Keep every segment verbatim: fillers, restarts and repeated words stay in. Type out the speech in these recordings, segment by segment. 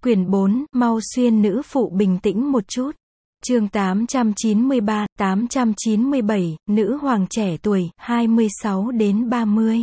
Quyển bốn, mau xuyên nữ phụ bình tĩnh một chút. Chương tám trăm chín mươi ba, tám trăm chín mươi bảy, nữ hoàng trẻ tuổi, hai mươi sáu đến ba mươi.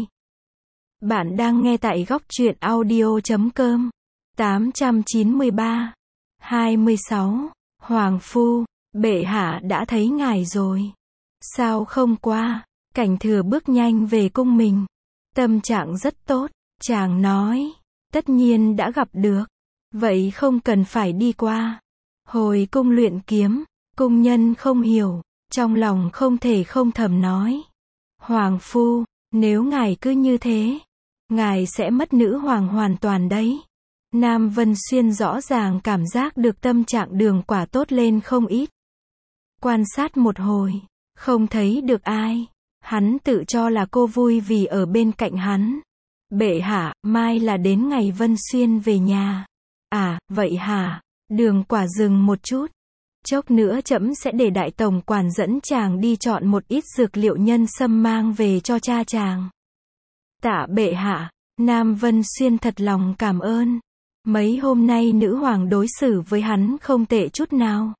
Bạn đang nghe tại góc truyện audio chấm com. tám trăm chín mươi ba. hai mươi sáu. Hoàng phu, bệ hạ đã thấy ngài rồi. Sao không qua? Cảnh Thừa bước nhanh về cung mình. Tâm trạng rất tốt, chàng nói. Tất nhiên đã gặp được. Vậy không cần phải đi qua. Hồi cung luyện kiếm, cung nhân không hiểu, trong lòng không thể không thầm nói. Hoàng phu, nếu ngài cứ như thế, ngài sẽ mất nữ hoàng hoàn toàn đấy. Nam Vân Xuyên rõ ràng cảm giác được tâm trạng Đường Quả tốt lên không ít. Quan sát một hồi, không thấy được ai. Hắn tự cho là cô vui vì ở bên cạnh hắn. Bệ hạ, mai là đến ngày Vân Xuyên về nhà. À, vậy hả? Đường Quả dừng một chút. Chốc nữa trẫm sẽ để đại tổng quản dẫn chàng đi chọn một ít dược liệu nhân sâm mang về cho cha chàng. Tạ bệ hạ. Nam Vân Xuyên thật lòng cảm ơn. Mấy hôm nay nữ hoàng đối xử với hắn không tệ chút nào.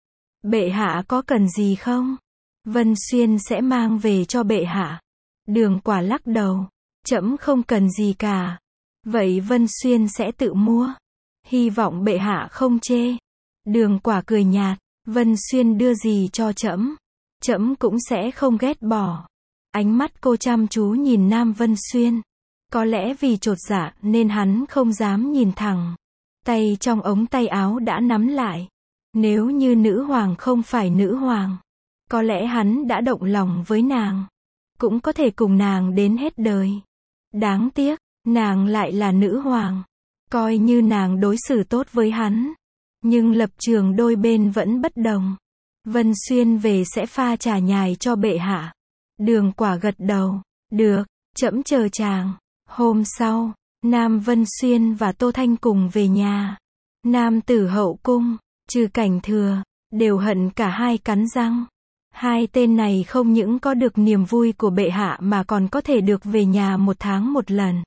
Bệ hạ có cần gì không? Vân Xuyên sẽ mang về cho bệ hạ. Đường Quả lắc đầu. Trẫm không cần gì cả. Vậy Vân Xuyên sẽ tự mua. Hy vọng bệ hạ không chê. Đường Quả cười nhạt. Vân Xuyên đưa gì cho trẫm, trẫm cũng sẽ không ghét bỏ. Ánh mắt cô chăm chú nhìn Nam Vân Xuyên. Có lẽ vì chột dạ nên hắn không dám nhìn thẳng. Tay trong ống tay áo đã nắm lại. Nếu như nữ hoàng không phải nữ hoàng, có lẽ hắn đã động lòng với nàng. Cũng có thể cùng nàng đến hết đời. Đáng tiếc, nàng lại là nữ hoàng. Coi như nàng đối xử tốt với hắn, nhưng lập trường đôi bên vẫn bất đồng. Vân Xuyên về sẽ pha trà nhài cho bệ hạ. Đường Quả gật đầu. Được, trẫm chờ chàng. Hôm sau, Nam Vân Xuyên và Tô Thanh cùng về nhà. Nam tử hậu cung, trừ Cảnh Thừa, đều hận cả hai cắn răng. Hai tên này không những có được niềm vui của bệ hạ mà còn có thể được về nhà một tháng một lần.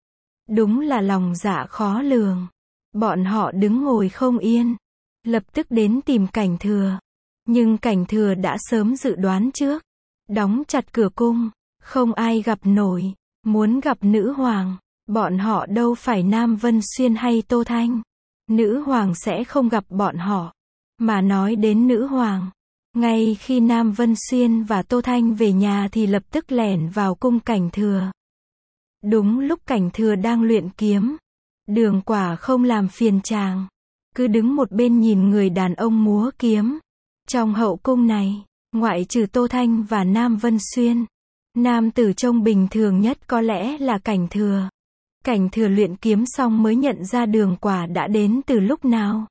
Đúng là lòng dạ khó lường. Bọn họ đứng ngồi không yên, lập tức đến tìm Cảnh Thừa. Nhưng Cảnh Thừa đã sớm dự đoán trước, đóng chặt cửa cung, không ai gặp nổi. Muốn gặp nữ hoàng, bọn họ đâu phải Nam Vân Xuyên hay Tô Thanh. Nữ hoàng sẽ không gặp bọn họ. Mà nói đến nữ hoàng, ngay khi Nam Vân Xuyên và Tô Thanh về nhà thì lập tức lẻn vào cung Cảnh Thừa. Đúng lúc Cảnh Thừa đang luyện kiếm, Đường Quả không làm phiền chàng, cứ đứng một bên nhìn người đàn ông múa kiếm. Trong hậu cung này, ngoại trừ Tô Thanh và Nam Vân Xuyên, nam tử trông bình thường nhất có lẽ là Cảnh Thừa. Cảnh Thừa luyện kiếm xong mới nhận ra Đường Quả đã đến từ lúc nào.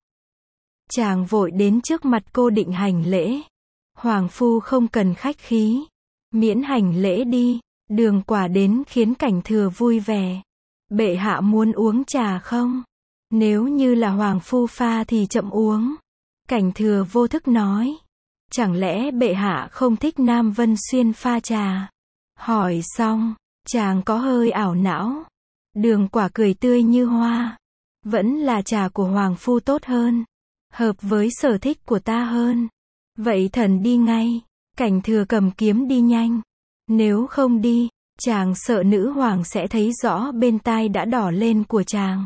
Chàng vội đến trước mặt cô định hành lễ. Hoàng phu không cần khách khí, miễn hành lễ đi. Đường Quả đến khiến Cảnh Thừa vui vẻ. Bệ hạ muốn uống trà không? Nếu như là hoàng phu pha thì chậm uống. Cảnh Thừa vô thức nói. Chẳng lẽ bệ hạ không thích Nam Vân Xuyên pha trà? Hỏi xong, chàng có hơi ảo não. Đường Quả cười tươi như hoa. Vẫn là trà của hoàng phu tốt hơn, hợp với sở thích của ta hơn. Vậy thần đi ngay. Cảnh Thừa cầm kiếm đi nhanh. Nếu không đi, chàng sợ nữ hoàng sẽ thấy rõ bên tai đã đỏ lên của chàng.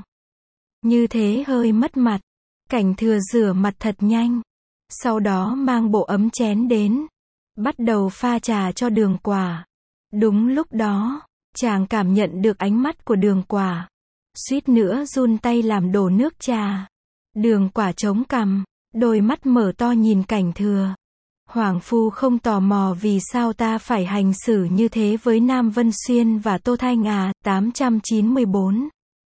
Như thế hơi mất mặt. Cảnh Thừa rửa mặt thật nhanh, sau đó mang bộ ấm chén đến, bắt đầu pha trà cho Đường Quả. Đúng lúc đó, chàng cảm nhận được ánh mắt của Đường Quả, suýt nữa run tay làm đổ nước trà. Đường Quả chống cằm, đôi mắt mở to nhìn Cảnh Thừa. Hoàng phu không tò mò vì sao ta phải hành xử như thế với Nam Vân Xuyên và Tô Thanh à? tám trăm chín mươi bốn.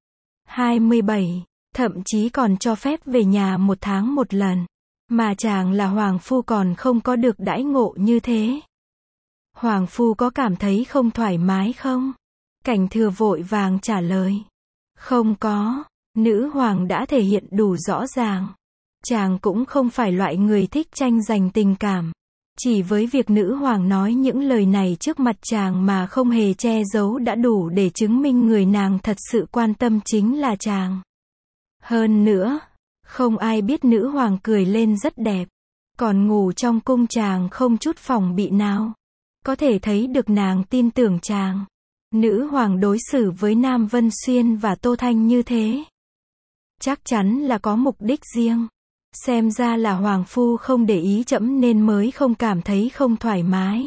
hai mươi bảy. Thậm chí còn cho phép về nhà một tháng một lần. Mà chàng là hoàng phu còn không có được đãi ngộ như thế. Hoàng phu có cảm thấy không thoải mái không? Cảnh Thừa vội vàng trả lời. Không có. Nữ hoàng đã thể hiện đủ rõ ràng. Chàng cũng không phải loại người thích tranh giành tình cảm. Chỉ với việc nữ hoàng nói những lời này trước mặt chàng mà không hề che giấu đã đủ để chứng minh người nàng thật sự quan tâm chính là chàng. Hơn nữa, không ai biết nữ hoàng cười lên rất đẹp. Còn ngủ trong cung chàng không chút phòng bị nào. Có thể thấy được nàng tin tưởng chàng. Nữ hoàng đối xử với Nam Vân Xuyên và Tô Thanh như thế. Chắc chắn là có mục đích riêng. Xem ra là hoàng phu không để ý trẫm nên mới không cảm thấy không thoải mái.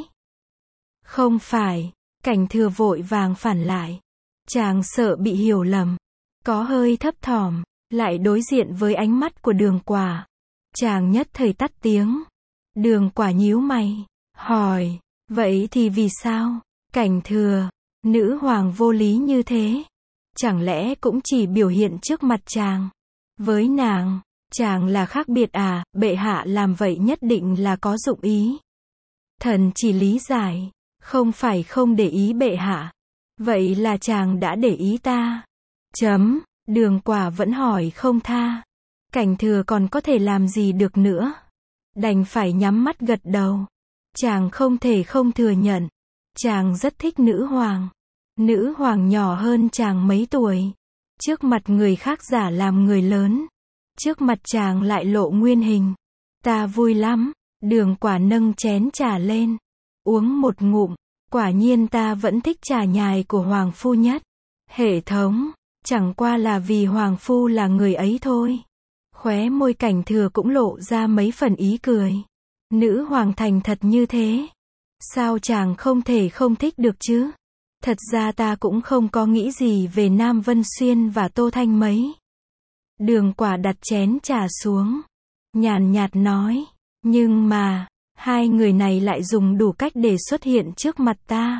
Không phải, Cảnh Thừa vội vàng phản lại. Chàng sợ bị hiểu lầm. Có hơi thấp thỏm, lại đối diện với ánh mắt của Đường Quả. Chàng nhất thời tắt tiếng. Đường Quả nhíu mày, hỏi, vậy thì vì sao? Cảnh Thừa, nữ hoàng vô lý như thế. Chẳng lẽ cũng chỉ biểu hiện trước mặt chàng? Với nàng, chàng là khác biệt à? Bệ hạ làm vậy nhất định là có dụng ý. Thần chỉ lý giải, không phải không để ý bệ hạ. Vậy là chàng đã để ý ta. Chấm, Đường Quả vẫn hỏi không tha. Cảnh Thừa còn có thể làm gì được nữa. Đành phải nhắm mắt gật đầu. Chàng không thể không thừa nhận. Chàng rất thích nữ hoàng. Nữ hoàng nhỏ hơn chàng mấy tuổi. Trước mặt người khác giả làm người lớn. Trước mặt chàng lại lộ nguyên hình. Ta vui lắm. Đường Quả nâng chén trà lên. Uống một ngụm. Quả nhiên ta vẫn thích trà nhài của hoàng phu nhất. Hệ thống. Chẳng qua là vì hoàng phu là người ấy thôi. Khóe môi Cảnh Thừa cũng lộ ra mấy phần ý cười. Nữ hoàng thành thật như thế. Sao chàng không thể không thích được chứ? Thật ra ta cũng không có nghĩ gì về Nam Vân Xuyên và Tô Thanh mấy. Đường Quả đặt chén trà xuống. Nhàn nhạt nói. Nhưng mà, hai người này lại dùng đủ cách để xuất hiện trước mặt ta.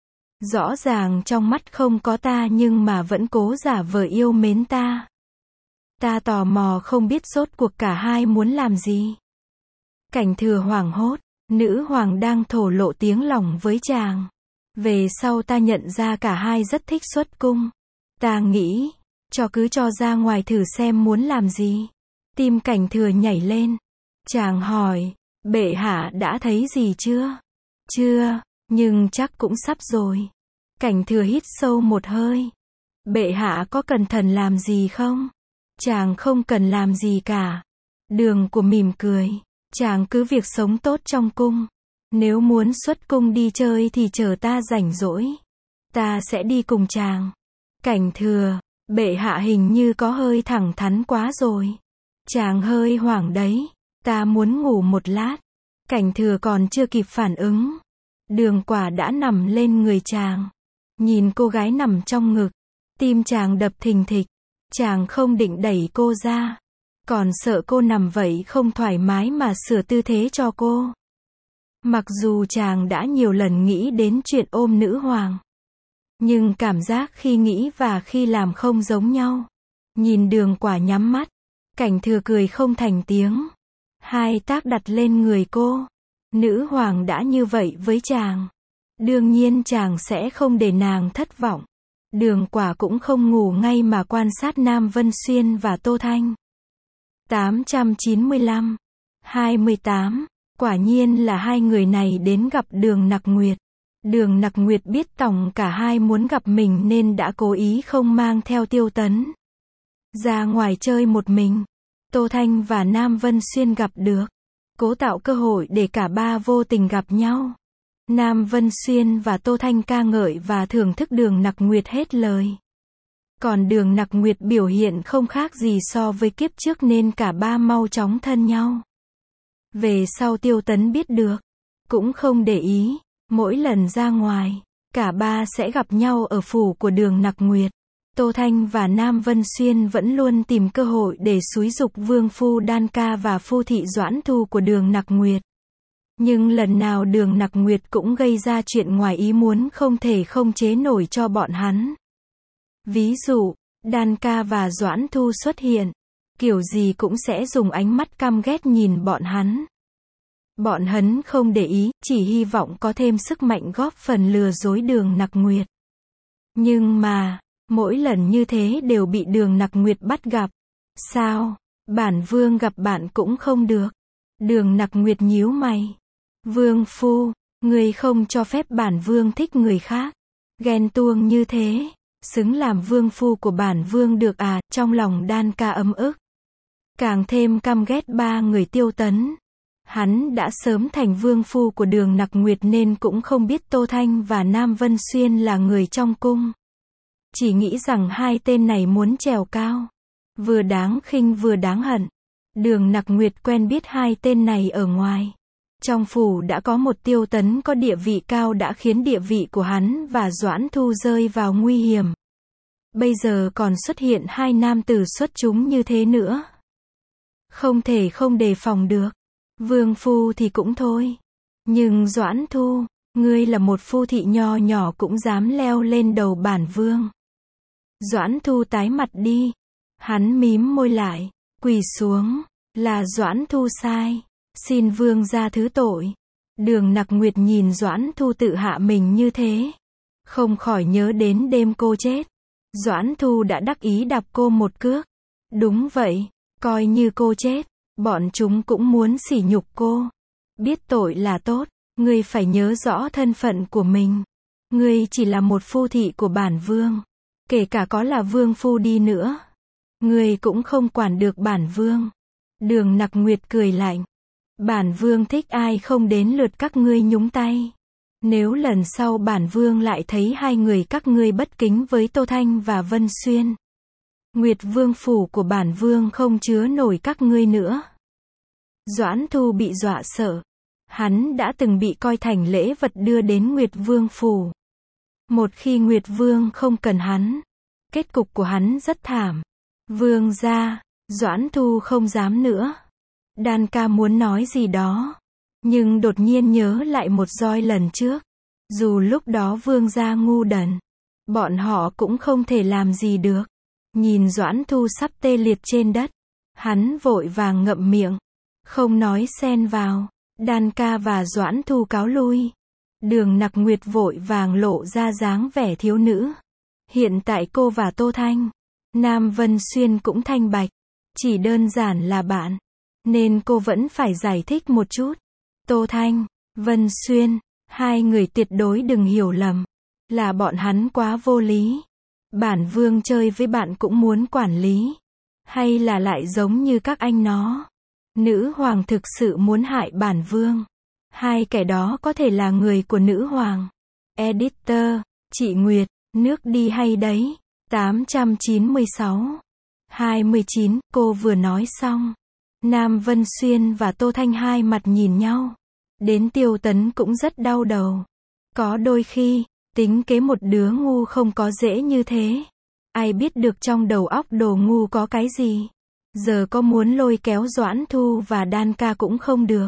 Rõ ràng trong mắt không có ta nhưng mà vẫn cố giả vờ yêu mến ta. Ta tò mò không biết rốt cuộc cả hai muốn làm gì. Cảnh Thừa hoảng hốt. Nữ hoàng đang thổ lộ tiếng lòng với chàng. Về sau ta nhận ra cả hai rất thích xuất cung. Ta nghĩ, cho cứ cho ra ngoài thử xem muốn làm gì. Tim Cảnh Thừa nhảy lên. Chàng hỏi, bệ hạ đã thấy gì chưa? Chưa, nhưng chắc cũng sắp rồi. Cảnh Thừa hít sâu một hơi. Bệ hạ có cần thần làm gì không? Chàng không cần làm gì cả. Đường của mỉm cười. Chàng cứ việc sống tốt trong cung. Nếu muốn xuất cung đi chơi thì chờ ta rảnh rỗi. Ta sẽ đi cùng chàng. Cảnh Thừa, bệ hạ hình như có hơi thẳng thắn quá rồi. Chàng hơi hoảng đấy. Ta muốn ngủ một lát. Cảnh Thừa còn chưa kịp phản ứng. Đường Quả đã nằm lên người chàng. Nhìn cô gái nằm trong ngực. Tim chàng đập thình thịch. Chàng không định đẩy cô ra. Còn sợ cô nằm vậy không thoải mái mà sửa tư thế cho cô. Mặc dù chàng đã nhiều lần nghĩ đến chuyện ôm nữ hoàng. Nhưng cảm giác khi nghĩ và khi làm không giống nhau. Nhìn Đường Quả nhắm mắt. Cảnh Thừa cười không thành tiếng. Hai tác đặt lên người cô. Nữ hoàng đã như vậy với chàng. Đương nhiên chàng sẽ không để nàng thất vọng. Đường Quả cũng không ngủ ngay mà quan sát Nam Vân Xuyên và Tô Thanh. tám trăm chín mươi lăm. hai mươi tám. Quả nhiên là hai người này đến gặp Đường Nặc Nguyệt. Đường Nặc Nguyệt biết tổng cả hai muốn gặp mình nên đã cố ý không mang theo Tiêu Tấn. Ra ngoài chơi một mình. Tô Thanh và Nam Vân Xuyên gặp được. Cố tạo cơ hội để cả ba vô tình gặp nhau. Nam Vân Xuyên và Tô Thanh ca ngợi và thưởng thức Đường Nặc Nguyệt hết lời. Còn Đường Nặc Nguyệt biểu hiện không khác gì so với kiếp trước nên cả ba mau chóng thân nhau. Về sau Tiêu Tấn biết được, cũng không để ý, mỗi lần ra ngoài, cả ba sẽ gặp nhau ở phủ của Đường Nặc Nguyệt. Tô Thanh và Nam Vân Xuyên vẫn luôn tìm cơ hội để xúi giục vương phu Đan Ca và phu thị Doãn Thu của Đường Nặc Nguyệt. Nhưng lần nào Đường Nặc Nguyệt cũng gây ra chuyện ngoài ý muốn không thể không chế nổi cho bọn hắn. Ví dụ, Đan Ca và Doãn Thu xuất hiện, kiểu gì cũng sẽ dùng ánh mắt căm ghét nhìn bọn hắn. Bọn hắn không để ý, chỉ hy vọng có thêm sức mạnh góp phần lừa dối Đường Nặc Nguyệt. Nhưng mà, mỗi lần như thế đều bị Đường Nặc Nguyệt bắt gặp. Sao? Bản vương gặp bạn cũng không được. Đường Nặc Nguyệt nhíu mày. Vương phu, người không cho phép bản vương thích người khác. Ghen tuông như thế. xứng làm vương phu của bản vương được à, trong lòng Đan Ca ấm ức. Càng thêm căm ghét ba người Tiêu Tấn. Hắn đã sớm thành vương phu của Đường Nặc Nguyệt nên cũng không biết Tô Thanh và Nam Vân Xuyên là người trong cung. Chỉ nghĩ rằng hai tên này muốn trèo cao. Vừa đáng khinh vừa đáng hận. Đường Nặc Nguyệt quen biết hai tên này ở ngoài. Trong phủ đã có một Tiêu Tấn có địa vị cao đã khiến địa vị của hắn và Doãn Thu rơi vào nguy hiểm. Bây giờ còn xuất hiện hai nam tử xuất chúng như thế nữa. Không thể không đề phòng được. Vương phu thì cũng thôi. Nhưng Doãn Thu, ngươi là một phu thị nho nhỏ cũng dám leo lên đầu bản vương. Doãn Thu tái mặt đi. Hắn mím môi lại, quỳ xuống. Là Doãn Thu sai. Xin vương ra thứ tội. Đường Nặc Nguyệt nhìn Doãn Thu tự hạ mình như thế. Không khỏi nhớ đến đêm cô chết. Doãn Thu đã đắc ý đạp cô một cước. Đúng vậy, coi như cô chết. Bọn chúng cũng muốn sỉ nhục cô. Biết tội là tốt. Ngươi phải nhớ rõ thân phận của mình. Ngươi chỉ là một phu thị của bản vương. Kể cả có là vương phu đi nữa. Ngươi cũng không quản được bản vương. Đường Nặc Nguyệt cười lạnh. Bản vương thích ai không đến lượt các ngươi nhúng tay. Nếu lần sau bản vương lại thấy hai người các ngươi bất kính với Tô Thanh và Vân Xuyên. Nguyệt vương phủ của bản vương không chứa nổi các ngươi nữa. Doãn Thu bị dọa sợ. Hắn đã từng bị coi thành lễ vật đưa đến Nguyệt vương phủ. Một khi Nguyệt vương không cần hắn, kết cục của hắn rất thảm. Vương gia, Doãn Thu không dám nữa. Đan Ca muốn nói gì đó, nhưng đột nhiên nhớ lại một roi lần trước. Dù lúc đó vương gia ngu đần, bọn họ cũng không thể làm gì được. Nhìn Doãn Thu sắp tê liệt trên đất, hắn vội vàng ngậm miệng, không nói xen vào. Đan Ca và Doãn Thu cáo lui. Đường Nặc Nguyệt vội vàng lộ ra dáng vẻ thiếu nữ. Hiện tại cô và Tô Thanh, Nam Vân Xuyên cũng thanh bạch, chỉ đơn giản là bạn, nên cô vẫn phải giải thích một chút. Tô Thanh, Vân Xuyên, hai người tuyệt đối đừng hiểu lầm, là bọn hắn quá vô lý. Bản vương chơi với bạn cũng muốn quản lý, hay là lại giống như các anh nó. Nữ hoàng thực sự muốn hại bản vương. Hai kẻ đó có thể là người của nữ hoàng. Editor, chị Nguyệt, nước đi hay đấy. tám trăm chín mươi sáu. hai mươi chín, cô vừa nói xong. Nam Vân Xuyên và Tô Thanh hai mặt nhìn nhau. Đến Tiêu Tấn cũng rất đau đầu. Có đôi khi, tính kế một đứa ngu không có dễ như thế. Ai biết được trong đầu óc đồ ngu có cái gì. Giờ có muốn lôi kéo Doãn Thu và Đan Ca cũng không được.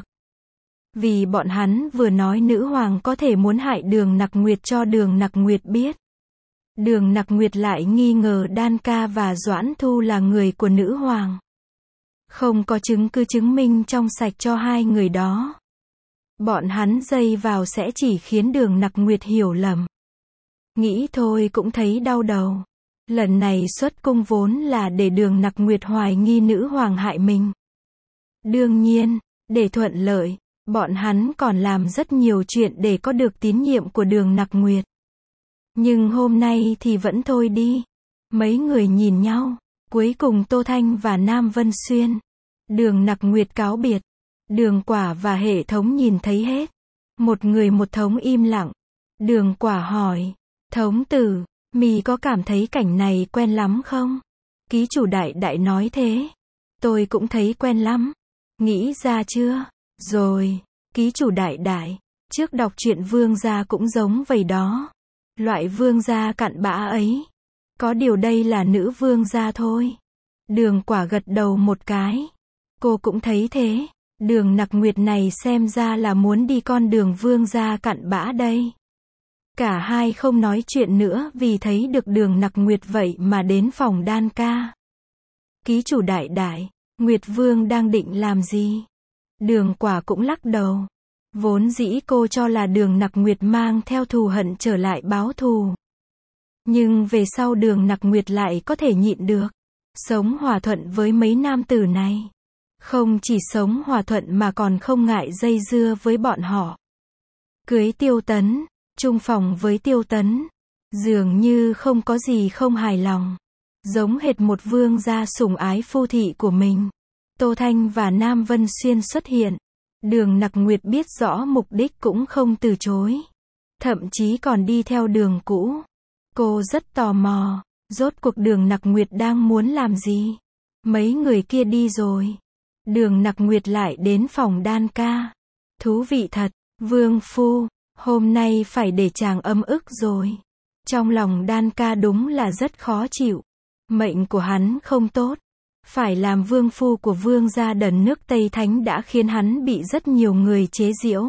Vì bọn hắn vừa nói nữ hoàng có thể muốn hại Đường Nặc Nguyệt cho Đường Nặc Nguyệt biết. Đường Nặc Nguyệt lại nghi ngờ Đan Ca và Doãn Thu là người của nữ hoàng. Không có chứng cứ chứng minh trong sạch cho hai người đó. Bọn hắn dây vào sẽ chỉ khiến Đường Nặc Nguyệt hiểu lầm. Nghĩ thôi cũng thấy đau đầu. Lần này xuất cung vốn là để Đường Nặc Nguyệt hoài nghi nữ hoàng hại mình. Đương nhiên, để thuận lợi, bọn hắn còn làm rất nhiều chuyện để có được tín nhiệm của Đường Nặc Nguyệt. Nhưng hôm nay thì vẫn thôi đi. Mấy người nhìn nhau, cuối cùng Tô Thanh và Nam Vân Xuyên. Đường Nặc Nguyệt cáo biệt. Đường Quả và hệ thống nhìn thấy hết. Một người một thống im lặng. Đường Quả hỏi, thống tử, mì có cảm thấy cảnh này quen lắm không? Ký chủ đại đại nói thế. Tôi cũng thấy quen lắm. Nghĩ ra chưa? Rồi, ký chủ đại đại, trước đọc truyện vương gia cũng giống vậy đó. Loại vương gia cặn bã ấy. Có điều đây là nữ vương gia thôi. Đường Quả gật đầu một cái. Cô cũng thấy thế. Đường Nặc Nguyệt này xem ra là muốn đi con đường vương gia cặn bã đây. Cả hai không nói chuyện nữa vì thấy được Đường Nặc Nguyệt vậy mà đến phòng Đan Ca. Ký chủ đại đại, Nguyệt Vương đang định làm gì? Đường Quả cũng lắc đầu. Vốn dĩ cô cho là Đường Nặc Nguyệt mang theo thù hận trở lại báo thù. Nhưng về sau Đường Nặc Nguyệt lại có thể nhịn được. Sống hòa thuận với mấy nam tử này. Không chỉ sống hòa thuận mà còn không ngại dây dưa với bọn họ. Cưới Tiêu Tấn, chung phòng với Tiêu Tấn. Dường như không có gì không hài lòng. Giống hệt một vương gia sủng ái phu thị của mình. Tô Thanh và Nam Vân Xuyên xuất hiện. Đường Nặc Nguyệt biết rõ mục đích cũng không từ chối. Thậm chí còn đi theo đường cũ. Cô rất tò mò. Rốt cuộc Đường Nặc Nguyệt đang muốn làm gì? Mấy người kia đi rồi. Đường Nặc Nguyệt lại đến phòng Đan ca. Thú vị thật. Vương phu, hôm nay phải để chàng ấm ức rồi. Trong lòng Đan ca đúng là rất khó chịu. Mệnh của hắn không tốt. Phải làm vương phu của vương gia đần nước Tây Thánh đã khiến hắn bị rất nhiều người chế giễu.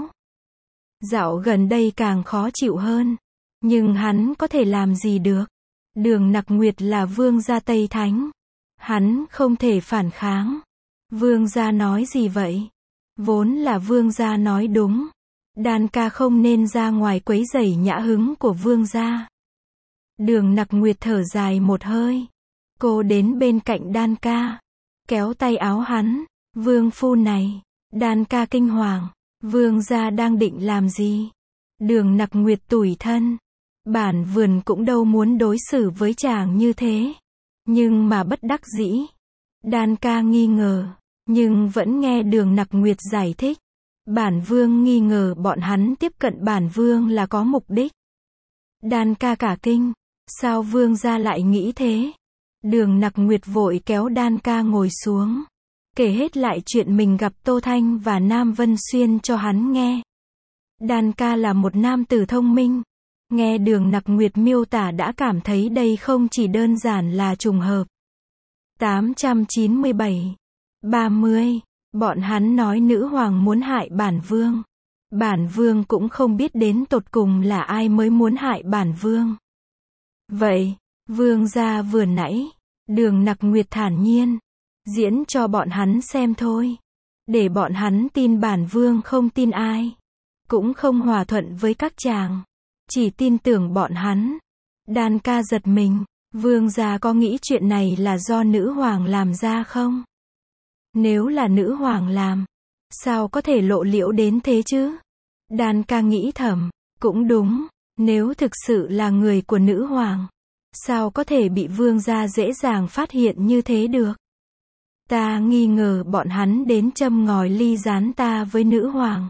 Dạo gần đây càng khó chịu hơn. Nhưng hắn có thể làm gì được? Đường Nặc Nguyệt là vương gia Tây Thánh. Hắn không thể phản kháng. Vương gia nói gì vậy? Vốn là vương gia nói đúng. Đan ca không nên ra ngoài quấy rầy nhã hứng của vương gia. Đường Nặc Nguyệt thở dài một hơi. Cô đến bên cạnh Đan ca. Kéo tay áo hắn. Vương phu này. Đan ca kinh hoàng. Vương gia đang định làm gì? Đường Nặc Nguyệt tủi thân. Bản vườn cũng đâu muốn đối xử với chàng như thế. Nhưng mà bất đắc dĩ. Đan ca nghi ngờ. Nhưng vẫn nghe Đường Nặc Nguyệt giải thích. Bản vương nghi ngờ bọn hắn tiếp cận bản vương là có mục đích. Đan ca cả kinh. Sao vương gia lại nghĩ thế? Đường Nặc Nguyệt vội kéo Đan ca ngồi xuống. Kể hết lại chuyện mình gặp Tô Thanh và Nam Vân Xuyên cho hắn nghe. Đan ca là một nam tử thông minh. Nghe Đường Nặc Nguyệt miêu tả đã cảm thấy đây không chỉ đơn giản là trùng hợp. tám trăm chín mươi bảy. ba mươi. Bọn hắn nói nữ hoàng muốn hại bản vương. Bản vương cũng không biết đến tột cùng là ai mới muốn hại bản vương. Vậy, vương gia vừa nãy, Đường Nặc Nguyệt thản nhiên, diễn cho bọn hắn xem thôi. Để bọn hắn tin bản vương không tin ai. Cũng không hòa thuận với các chàng. Chỉ tin tưởng bọn hắn. Đan ca giật mình. Vương gia có nghĩ chuyện này là do nữ hoàng làm ra không? Nếu là nữ hoàng làm, sao có thể lộ liễu đến thế chứ? Đan ca nghĩ thầm, cũng đúng, nếu thực sự là người của nữ hoàng, sao có thể bị vương gia dễ dàng phát hiện như thế được? Ta nghi ngờ bọn hắn đến châm ngòi ly gián ta với nữ hoàng.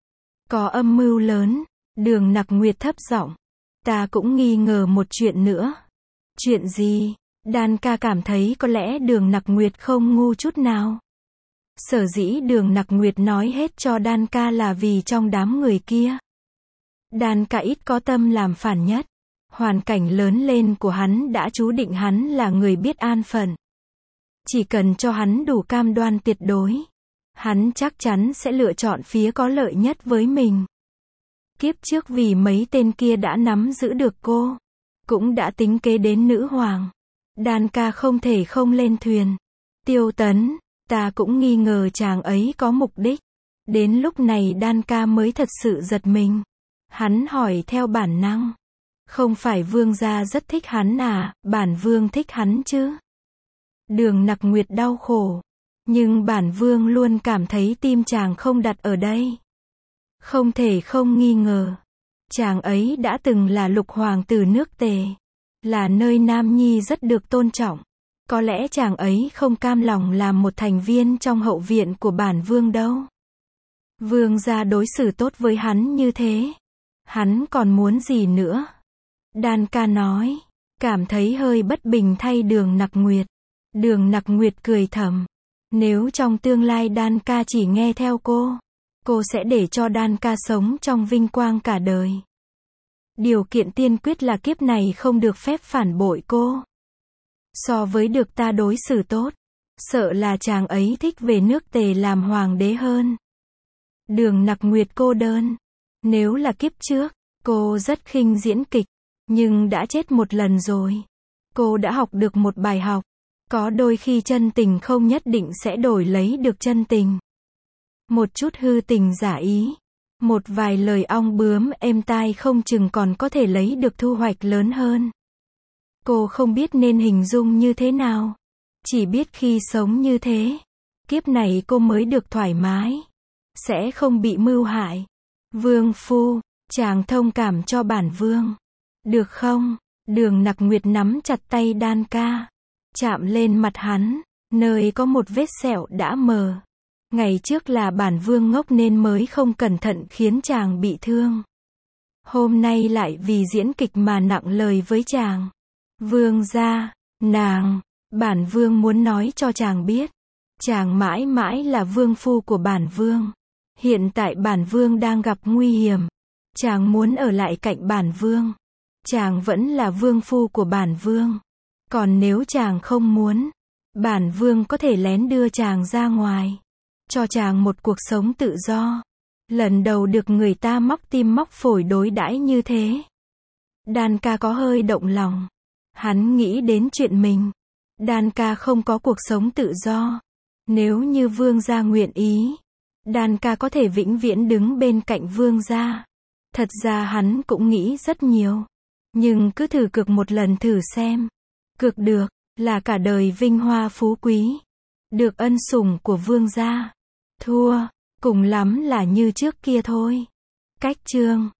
Có âm mưu lớn. Đường Nặc Nguyệt thấp giọng. Ta cũng nghi ngờ một chuyện nữa. Chuyện gì? Đan ca cảm thấy có lẽ Đường Nặc Nguyệt không ngu chút nào. Sở dĩ Đường Nặc Nguyệt nói hết cho Đan ca là vì trong đám người kia. Đan ca ít có tâm làm phản nhất. Hoàn cảnh lớn lên của hắn đã chú định hắn là người biết an phận. Chỉ cần cho hắn đủ cam đoan tuyệt đối, hắn chắc chắn sẽ lựa chọn phía có lợi nhất với mình. Kiếp trước vì mấy tên kia đã nắm giữ được cô, cũng đã tính kế đến nữ hoàng. Đan ca không thể không lên thuyền. Tiêu Tấn, ta cũng nghi ngờ chàng ấy có mục đích. Đến lúc này Đan ca mới thật sự giật mình. Hắn hỏi theo bản năng. Không phải vương gia rất thích hắn à, bản vương thích hắn chứ? Đường Nặc Nguyệt đau khổ. Nhưng bản vương luôn cảm thấy tim chàng không đặt ở đây. Không thể không nghi ngờ. Chàng ấy đã từng là lục hoàng tử nước Tề. Là nơi Nam Nhi rất được tôn trọng. Có lẽ chàng ấy không cam lòng làm một thành viên trong hậu viện của bản vương đâu. Vương gia đối xử tốt với hắn như thế. Hắn còn muốn gì nữa? Đan ca nói. Cảm thấy hơi bất bình thay Đường Nặc Nguyệt. Đường Nặc Nguyệt cười thầm. Nếu trong tương lai Đan ca chỉ nghe theo cô, cô sẽ để cho Đan ca sống trong vinh quang cả đời. Điều kiện tiên quyết là kiếp này không được phép phản bội cô. So với được ta đối xử tốt, sợ là chàng ấy thích về nước Tề làm hoàng đế hơn. Đường Nặc Nguyệt cô đơn. Nếu là kiếp trước, cô rất khinh diễn kịch, nhưng đã chết một lần rồi. Cô đã học được một bài học. Có đôi khi chân tình không nhất định sẽ đổi lấy được chân tình. Một chút hư tình giả ý, một vài lời ong bướm êm tai không chừng còn có thể lấy được thu hoạch lớn hơn. Cô không biết nên hình dung như thế nào. Chỉ biết khi sống như thế, kiếp này cô mới được thoải mái. Sẽ không bị mưu hại. Vương phu, chàng thông cảm cho bản vương. Được không? Đường Nặc Nguyệt nắm chặt tay Đan Ca, chạm lên mặt hắn, nơi có một vết sẹo đã mờ. Ngày trước là bản vương ngốc nên mới không cẩn thận khiến chàng bị thương. Hôm nay lại vì diễn kịch mà nặng lời với chàng. Vương gia, nàng, bản vương muốn nói cho chàng biết. Chàng mãi mãi là vương phu của bản vương. Hiện tại bản vương đang gặp nguy hiểm. Chàng muốn ở lại cạnh bản vương. Chàng vẫn là vương phu của bản vương. Còn nếu chàng không muốn, bản vương có thể lén đưa chàng ra ngoài. Cho chàng một cuộc sống tự do. Lần đầu được người ta móc tim móc phổi đối đãi như thế. Đan Ca có hơi động lòng. Hắn nghĩ đến chuyện mình. Đan Ca không có cuộc sống tự do. Nếu như vương gia nguyện ý, Đan Ca có thể vĩnh viễn đứng bên cạnh vương gia. Thật ra hắn cũng nghĩ rất nhiều. Nhưng cứ thử cược một lần thử xem. Cược được, là cả đời vinh hoa phú quý. Được ân sủng của vương gia. Thua, cùng lắm là như trước kia thôi. Cách chương